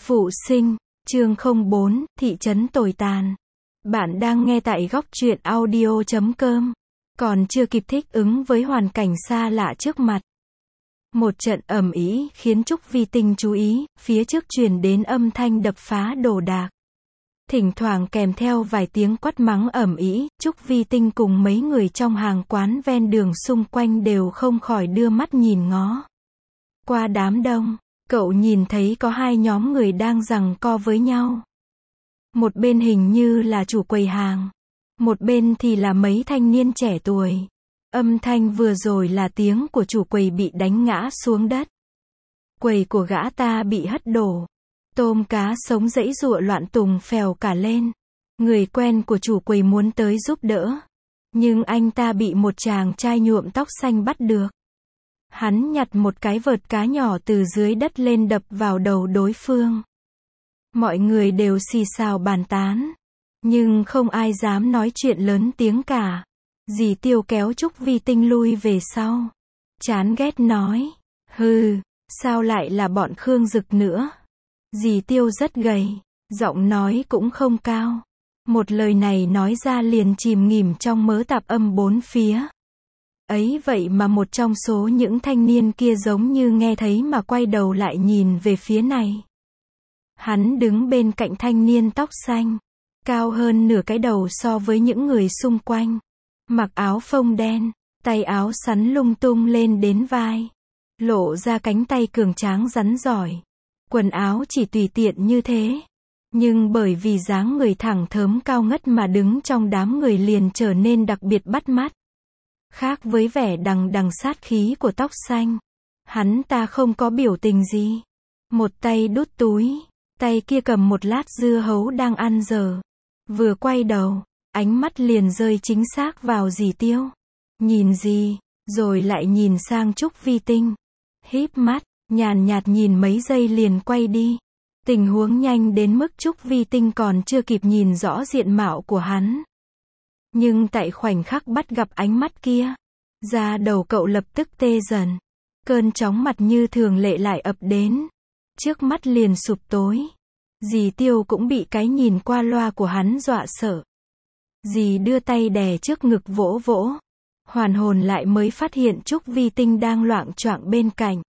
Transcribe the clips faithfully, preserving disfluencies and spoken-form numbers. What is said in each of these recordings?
Phụ sinh, chương không bốn, thị trấn tồi tàn. Bạn đang nghe tại góc truyện audio chấm com. Còn chưa kịp thích ứng với hoàn cảnh xa lạ trước mặt. Một trận ầm ĩ khiến Trúc Vi Tinh chú ý, phía trước truyền đến âm thanh đập phá đồ đạc. Thỉnh thoảng kèm theo vài tiếng quát mắng ầm ĩ, Trúc Vi Tinh cùng mấy người trong hàng quán ven đường xung quanh đều không khỏi đưa mắt nhìn ngó. Qua đám đông, cậu nhìn thấy có hai nhóm người đang giằng co với nhau. Một bên hình như là chủ quầy hàng, một bên thì là mấy thanh niên trẻ tuổi. Âm thanh vừa rồi là tiếng của chủ quầy bị đánh ngã xuống đất. Quầy của gã ta bị hất đổ. Tôm cá sống giãy giụa loạn tùng phèo cả lên. Người quen của chủ quầy muốn tới giúp đỡ, nhưng anh ta bị một chàng trai nhuộm tóc xanh bắt được. Hắn nhặt một cái vợt cá nhỏ từ dưới đất lên đập vào đầu đối phương. Mọi người đều xì xào bàn tán, nhưng không ai dám nói chuyện lớn tiếng cả. Dì Tiêu kéo Trúc Vi Tinh lui về sau. Chán ghét nói, hừ, sao lại là bọn Khương Dực nữa? Dì Tiêu rất gầy, giọng nói cũng không cao. Một lời này nói ra liền chìm nghỉm trong mớ tạp âm bốn phía. Ấy vậy mà một trong số những thanh niên kia giống như nghe thấy mà quay đầu lại nhìn về phía này. Hắn đứng bên cạnh thanh niên tóc xanh, cao hơn nửa cái đầu so với những người xung quanh. Mặc áo phông đen, tay áo sắn lung tung lên đến vai, lộ ra cánh tay cường tráng rắn giỏi. Quần áo chỉ tùy tiện như thế, nhưng bởi vì dáng người thẳng thớm cao ngất mà đứng trong đám người liền trở nên đặc biệt bắt mắt. Khác với vẻ đằng đằng sát khí của tóc xanh, hắn ta không có biểu tình gì. Một tay đút túi, tay kia cầm một lát dưa hấu đang ăn dở. Vừa quay đầu, ánh mắt liền rơi chính xác vào dì Tiêu. Nhìn gì, rồi lại nhìn sang Trúc Vi Tinh. Híp mắt, nhàn nhạt nhìn mấy giây liền quay đi. Tình huống nhanh đến mức Trúc Vi Tinh còn chưa kịp nhìn rõ diện mạo của hắn. Nhưng tại khoảnh khắc bắt gặp ánh mắt kia, da đầu cậu lập tức tê dần. Cơn chóng mặt như thường lệ lại ập đến. Trước mắt liền sụp tối. Dì Tiêu cũng bị cái nhìn qua loa của hắn dọa sợ. Dì đưa tay đè trước ngực vỗ vỗ. Hoàn hồn lại mới phát hiện Trúc Vi Tinh đang loạng choạng bên cạnh.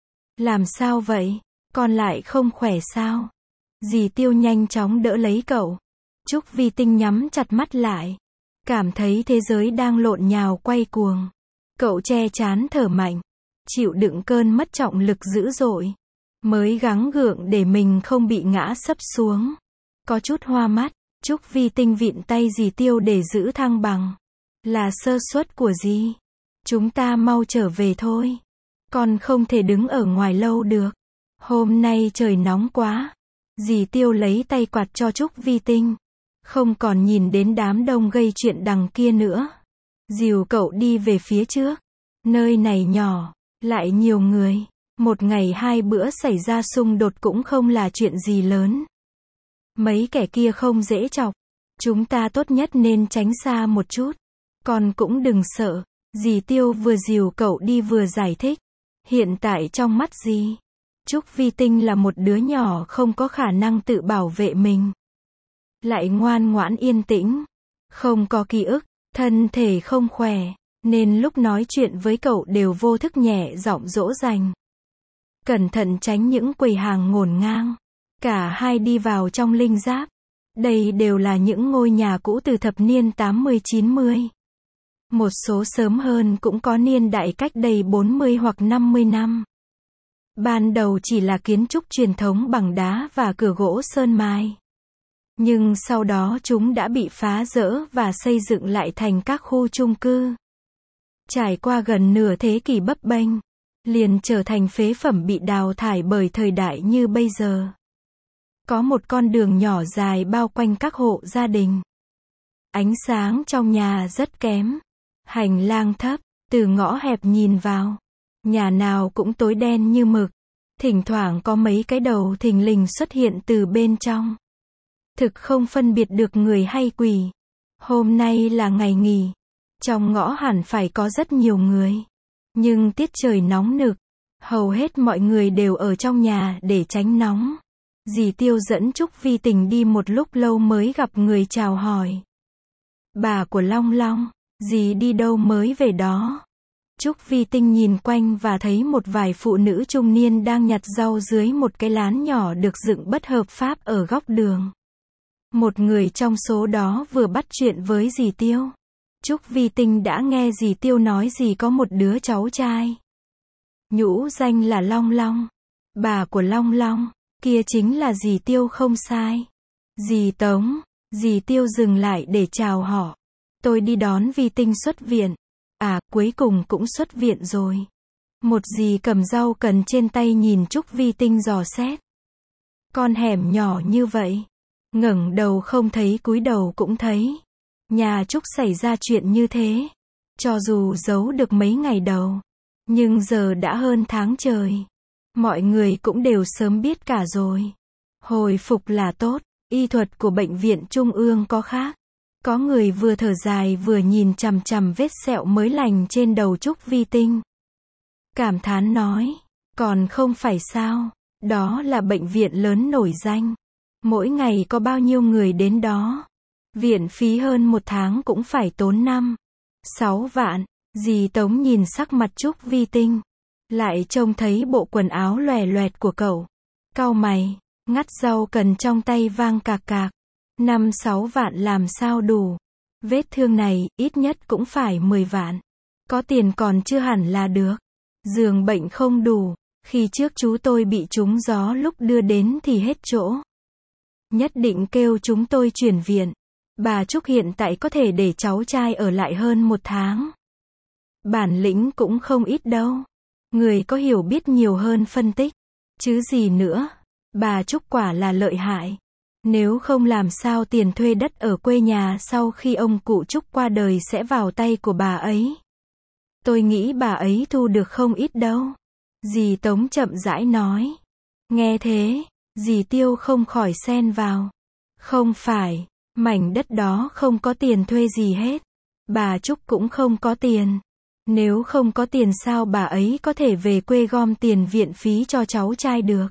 Làm sao vậy? Con lại không khỏe sao? Dì Tiêu nhanh chóng đỡ lấy cậu. Trúc Vi Tinh nhắm chặt mắt lại. Cảm thấy thế giới đang lộn nhào quay cuồng. Cậu che trán thở mạnh. Chịu đựng cơn mất trọng lực dữ dội. Mới gắng gượng để mình không bị ngã sấp xuống. Có chút hoa mắt, Trúc Vi Tinh vịn tay dì Tiêu để giữ thăng bằng. Là sơ suất của dì. Chúng ta mau trở về thôi. Con không thể đứng ở ngoài lâu được. Hôm nay trời nóng quá. Dì Tiêu lấy tay quạt cho Trúc Vi Tinh. Không còn nhìn đến đám đông gây chuyện đằng kia nữa. Dìu cậu đi về phía trước. Nơi này nhỏ, lại nhiều người. Một ngày hai bữa xảy ra xung đột cũng không là chuyện gì lớn. Mấy kẻ kia không dễ chọc. Chúng ta tốt nhất nên tránh xa một chút. Con cũng đừng sợ. Dì Tiêu vừa dìu cậu đi vừa giải thích. Hiện tại trong mắt dì, Trúc Vi Tinh là một đứa nhỏ không có khả năng tự bảo vệ mình. Lại ngoan ngoãn yên tĩnh. Không có ký ức, thân thể không khỏe. Nên lúc nói chuyện với cậu đều vô thức nhẹ giọng dỗ dành. Cẩn thận tránh những quầy hàng ngổn ngang. Cả hai đi vào trong linh giáp. Đây đều là những ngôi nhà cũ từ thập niên tám mươi chín mươi. Một số sớm hơn cũng có niên đại cách đây bốn mươi hoặc năm mươi năm. Ban đầu chỉ là kiến trúc truyền thống bằng đá và cửa gỗ sơn mài. Nhưng sau đó chúng đã bị phá dỡ và xây dựng lại thành các khu chung cư. Trải qua gần nửa thế kỷ bấp bênh, liền trở thành phế phẩm bị đào thải bởi thời đại như bây giờ. Có một con đường nhỏ dài bao quanh các hộ gia đình. Ánh sáng trong nhà rất kém. Hành lang thấp, từ ngõ hẹp nhìn vào. Nhà nào cũng tối đen như mực. Thỉnh thoảng có mấy cái đầu thình lình xuất hiện từ bên trong. Thực không phân biệt được người hay quỷ. Hôm nay là ngày nghỉ. Trong ngõ hẳn phải có rất nhiều người. Nhưng tiết trời nóng nực. Hầu hết mọi người đều ở trong nhà để tránh nóng. Dì Tiêu dẫn Trúc Vi Tình đi một lúc lâu mới gặp người chào hỏi. Bà của Long Long, dì đi đâu mới về đó? Trúc Vi Tinh nhìn quanh và thấy một vài phụ nữ trung niên đang nhặt rau dưới một cái lán nhỏ được dựng bất hợp pháp ở góc đường. Một người trong số đó vừa bắt chuyện với dì Tiêu. Trúc Vi Tinh đã nghe dì Tiêu nói dì có một đứa cháu trai. Nhũ danh là Long Long. Bà của Long Long, kia chính là dì Tiêu không sai. Dì Tống, dì Tiêu dừng lại để chào họ. Tôi đi đón Vi Tinh xuất viện. À, cuối cùng cũng xuất viện rồi. Một dì cầm rau cần trên tay nhìn Trúc Vi Tinh dò xét. Con hẻm nhỏ như vậy, ngẩng đầu không thấy cúi đầu cũng thấy. Nhà Trúc xảy ra chuyện như thế. Cho dù giấu được mấy ngày đầu, nhưng giờ đã hơn tháng trời. Mọi người cũng đều sớm biết cả rồi. Hồi phục là tốt, y thuật của bệnh viện Trung ương có khác. Có người vừa thở dài vừa nhìn chằm chằm vết sẹo mới lành trên đầu Trúc Vi Tinh. Cảm thán nói, còn không phải sao, đó là bệnh viện lớn nổi danh. Mỗi ngày có bao nhiêu người đến đó. Viện phí hơn một tháng cũng phải tốn năm, sáu vạn. Dì Tống nhìn sắc mặt Trúc Vi Tinh, lại trông thấy bộ quần áo lòe loẹt của cậu. Cau mày, ngắt rau cần trong tay vang cạc cạc. Năm sáu vạn làm sao đủ. Vết thương này, ít nhất cũng phải mười vạn. Có tiền còn chưa hẳn là được. Giường bệnh không đủ. Khi trước chú tôi bị trúng gió lúc đưa đến thì hết chỗ. Nhất định kêu chúng tôi chuyển viện. Bà Trúc hiện tại có thể để cháu trai ở lại hơn một tháng. Bản lĩnh cũng không ít đâu. Người có hiểu biết nhiều hơn phân tích. Chứ gì nữa. Bà Trúc quả là lợi hại. Nếu không làm sao tiền thuê đất ở quê nhà sau khi ông cụ Trúc qua đời sẽ vào tay của bà ấy. Tôi nghĩ bà ấy thu được không ít đâu. Dì Tống chậm rãi nói. Nghe thế, dì Tiêu không khỏi xen vào. Không phải, mảnh đất đó không có tiền thuê gì hết. Bà Trúc cũng không có tiền. Nếu không có tiền sao bà ấy có thể về quê gom tiền viện phí cho cháu trai được.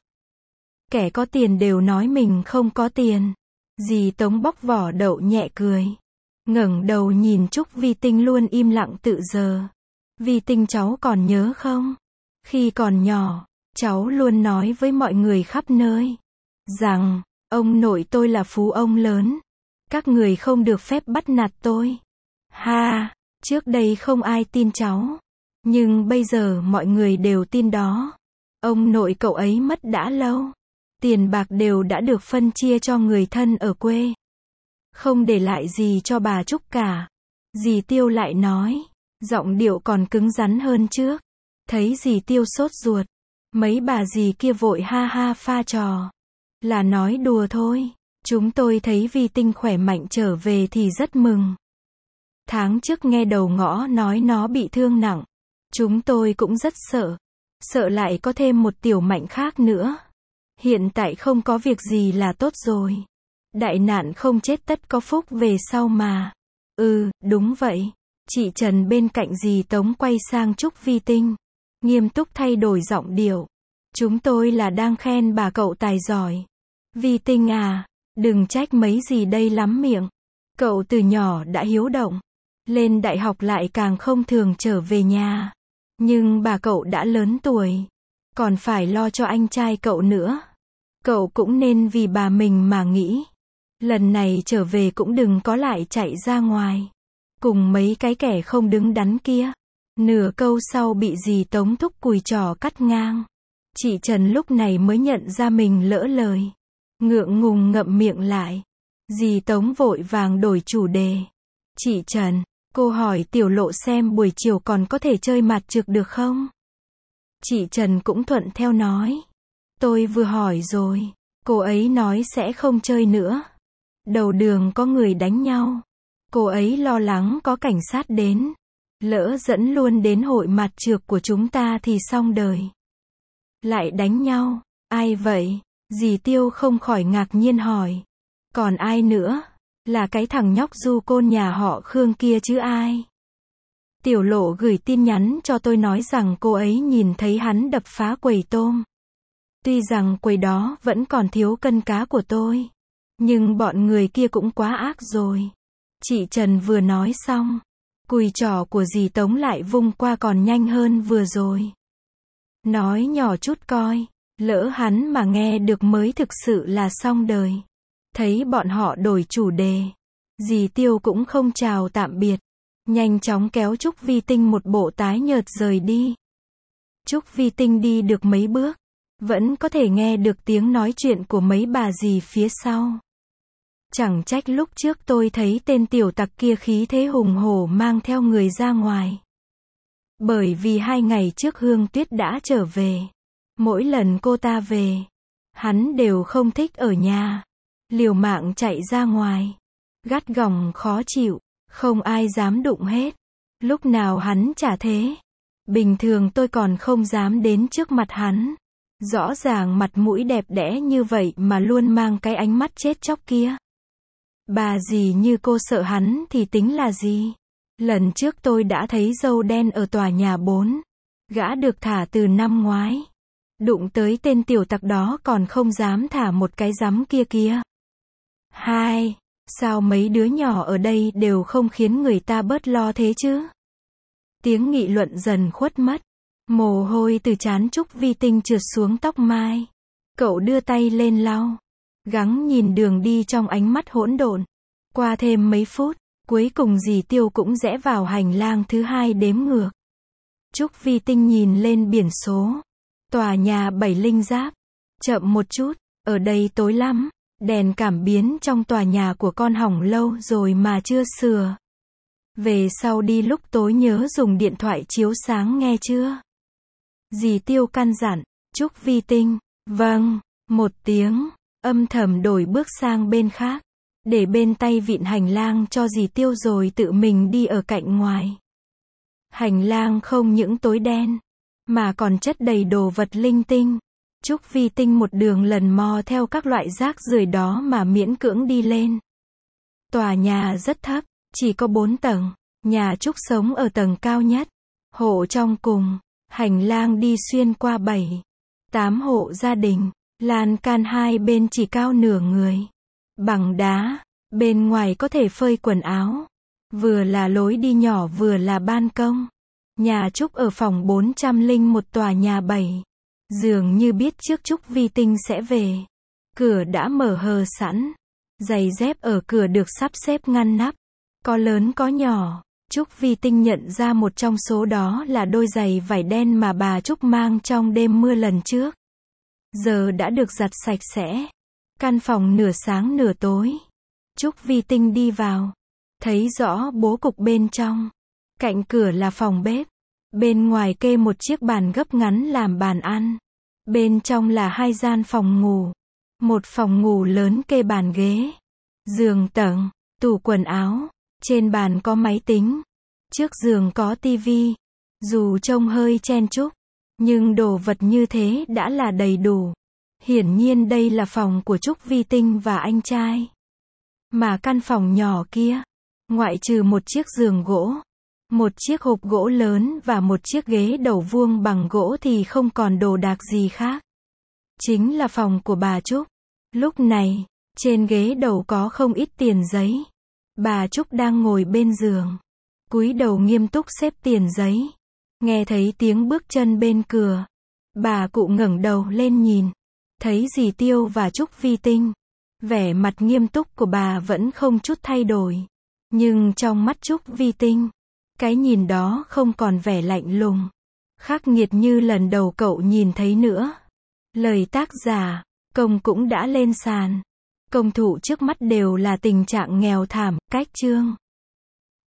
Kẻ có tiền đều nói mình không có tiền. Dì Tống bóc vỏ đậu nhẹ cười. Ngẩng đầu nhìn Trúc Vi Tinh luôn im lặng tự giờ. Vi Tinh cháu còn nhớ không? Khi còn nhỏ, cháu luôn nói với mọi người khắp nơi. Rằng, ông nội tôi là phú ông lớn. Các người không được phép bắt nạt tôi. Ha, trước đây không ai tin cháu. Nhưng bây giờ mọi người đều tin đó. Ông nội cậu ấy mất đã lâu. Tiền bạc đều đã được phân chia cho người thân ở quê. Không để lại gì cho bà Trúc cả. Dì Tiêu lại nói. Giọng điệu còn cứng rắn hơn trước. Thấy dì Tiêu sốt ruột. Mấy bà dì kia vội ha ha pha trò. Là nói đùa thôi. Chúng tôi thấy Vi Tinh khỏe mạnh trở về thì rất mừng. Tháng trước nghe đầu ngõ nói nó bị thương nặng. Chúng tôi cũng rất sợ. Sợ lại có thêm một tiểu mạnh khác nữa. Hiện tại không có việc gì là tốt rồi. Đại nạn không chết tất có phúc về sau mà. Ừ, đúng vậy. Chị Trần bên cạnh dì Tống quay sang Trúc Vi Tinh. Nghiêm túc thay đổi giọng điệu. Chúng tôi là đang khen bà cậu tài giỏi. Vi Tinh à, đừng trách mấy gì đây lắm miệng. Cậu từ nhỏ đã hiếu động. Lên đại học lại càng không thường trở về nhà. Nhưng bà cậu đã lớn tuổi. Còn phải lo cho anh trai cậu nữa. Cậu cũng nên vì bà mình mà nghĩ. Lần này trở về cũng đừng có lại chạy ra ngoài. Cùng mấy cái kẻ không đứng đắn kia. Nửa câu sau bị dì Tống thúc cùi trò cắt ngang. Chị Trần lúc này mới nhận ra mình lỡ lời. Ngượng ngùng ngậm miệng lại. Dì Tống vội vàng đổi chủ đề. Chị Trần, cô hỏi Tiểu Lộ xem buổi chiều còn có thể chơi mặt trược được không? Chị Trần cũng thuận theo nói. Tôi vừa hỏi rồi. Cô ấy nói sẽ không chơi nữa. Đầu đường có người đánh nhau. Cô ấy lo lắng có cảnh sát đến. Lỡ dẫn luôn đến hội mặt trược của chúng ta thì xong đời. Lại đánh nhau. Ai vậy? Dì Tiêu không khỏi ngạc nhiên hỏi. Còn ai nữa? Là cái thằng nhóc du côn nhà họ Khương kia chứ ai? Tiểu Lộ gửi tin nhắn cho tôi nói rằng cô ấy nhìn thấy hắn đập phá quầy tôm. Tuy rằng quầy đó vẫn còn thiếu cân cá của tôi, nhưng bọn người kia cũng quá ác rồi. Chị Trần vừa nói xong, cùi trỏ của dì Tống lại vung qua còn nhanh hơn vừa rồi. Nói nhỏ chút coi, lỡ hắn mà nghe được mới thực sự là xong đời. Thấy bọn họ đổi chủ đề, dì Tiêu cũng không chào tạm biệt, nhanh chóng kéo Trúc Vi Tinh một bộ tái nhợt rời đi. Trúc Vi Tinh đi được mấy bước, vẫn có thể nghe được tiếng nói chuyện của mấy bà dì phía sau. Chẳng trách lúc trước tôi thấy tên tiểu tặc kia khí thế hùng hổ mang theo người ra ngoài. Bởi vì hai ngày trước Hương Tuyết đã trở về. Mỗi lần cô ta về, hắn đều không thích ở nhà. Liều mạng chạy ra ngoài. Gắt gỏng khó chịu, không ai dám đụng hết. Lúc nào hắn chả thế. Bình thường tôi còn không dám đến trước mặt hắn. Rõ ràng mặt mũi đẹp đẽ như vậy mà luôn mang cái ánh mắt chết chóc kia. Bà dì như cô sợ hắn thì tính là gì? Lần trước tôi đã thấy dâu đen ở tòa nhà bốn. Gã được thả từ năm ngoái. Đụng tới tên tiểu tặc đó còn không dám thả một cái rắm kia kia. Hai, sao mấy đứa nhỏ ở đây đều không khiến người ta bớt lo thế chứ? Tiếng nghị luận dần khuất mất. Mồ hôi từ trán Trúc Vi Tinh trượt xuống tóc mai. Cậu đưa tay lên lau. Gắng nhìn đường đi trong ánh mắt hỗn độn. Qua thêm mấy phút, cuối cùng dì Tiêu cũng rẽ vào hành lang thứ hai đếm ngược. Trúc Vi Tinh nhìn lên biển số. Tòa nhà bảy Linh Giáp. Chậm một chút, ở đây tối lắm. Đèn cảm biến trong tòa nhà của con hỏng lâu rồi mà chưa sửa. Về sau đi lúc tối nhớ dùng điện thoại chiếu sáng nghe chưa? Dì Tiêu căn dặn. Trúc Vi Tinh, vâng, một tiếng, âm thầm đổi bước sang bên khác, để bên tay vịn hành lang cho dì Tiêu rồi tự mình đi ở cạnh ngoài. Hành lang không những tối đen, mà còn chất đầy đồ vật linh tinh. Trúc Vi Tinh một đường lần mò theo các loại rác rưởi đó mà miễn cưỡng đi lên. Tòa nhà rất thấp, chỉ có bốn tầng, nhà Trúc sống ở tầng cao nhất. Hộ trong cùng, hành lang đi xuyên qua bảy, tám hộ gia đình, lan can hai bên chỉ cao nửa người. Bằng đá, bên ngoài có thể phơi quần áo. Vừa là lối đi nhỏ vừa là ban công. Nhà Trúc ở phòng bốn trăm lẻ một tòa nhà bảy. Dường như biết trước Trúc Vi Tinh sẽ về. Cửa đã mở hờ sẵn. Giày dép ở cửa được sắp xếp ngăn nắp. Có lớn có nhỏ. Trúc Vi Tinh nhận ra một trong số đó là đôi giày vải đen mà bà Trúc mang trong đêm mưa lần trước. Giờ đã được giặt sạch sẽ. Căn phòng nửa sáng nửa tối. Trúc Vi Tinh đi vào. Thấy rõ bố cục bên trong. Cạnh cửa là phòng bếp. Bên ngoài kê một chiếc bàn gấp ngắn làm bàn ăn. Bên trong là hai gian phòng ngủ. Một phòng ngủ lớn kê bàn ghế. Giường tầng, tủ quần áo. Trên bàn có máy tính. Trước giường có tivi. Dù trông hơi chen chúc, nhưng đồ vật như thế đã là đầy đủ. Hiển nhiên đây là phòng của Trúc Vi Tinh và anh trai. Mà căn phòng nhỏ kia, ngoại trừ một chiếc giường gỗ, một chiếc hộp gỗ lớn và một chiếc ghế đầu vuông bằng gỗ thì không còn đồ đạc gì khác. Chính là phòng của bà Trúc. Lúc này, trên ghế đầu có không ít tiền giấy. Bà Trúc đang ngồi bên giường, cúi đầu nghiêm túc xếp tiền giấy. Nghe thấy tiếng bước chân bên cửa, bà cụ ngẩng đầu lên nhìn, thấy dì Tiêu và Trúc Vi Tinh. Vẻ mặt nghiêm túc của bà vẫn không chút thay đổi, nhưng trong mắt Trúc Vi Tinh, cái nhìn đó không còn vẻ lạnh lùng, khắc nghiệt như lần đầu cậu nhìn thấy nữa. Lời tác giả, công cũng đã lên sàn. Công thủ trước mắt đều là tình trạng nghèo thảm, cách chương.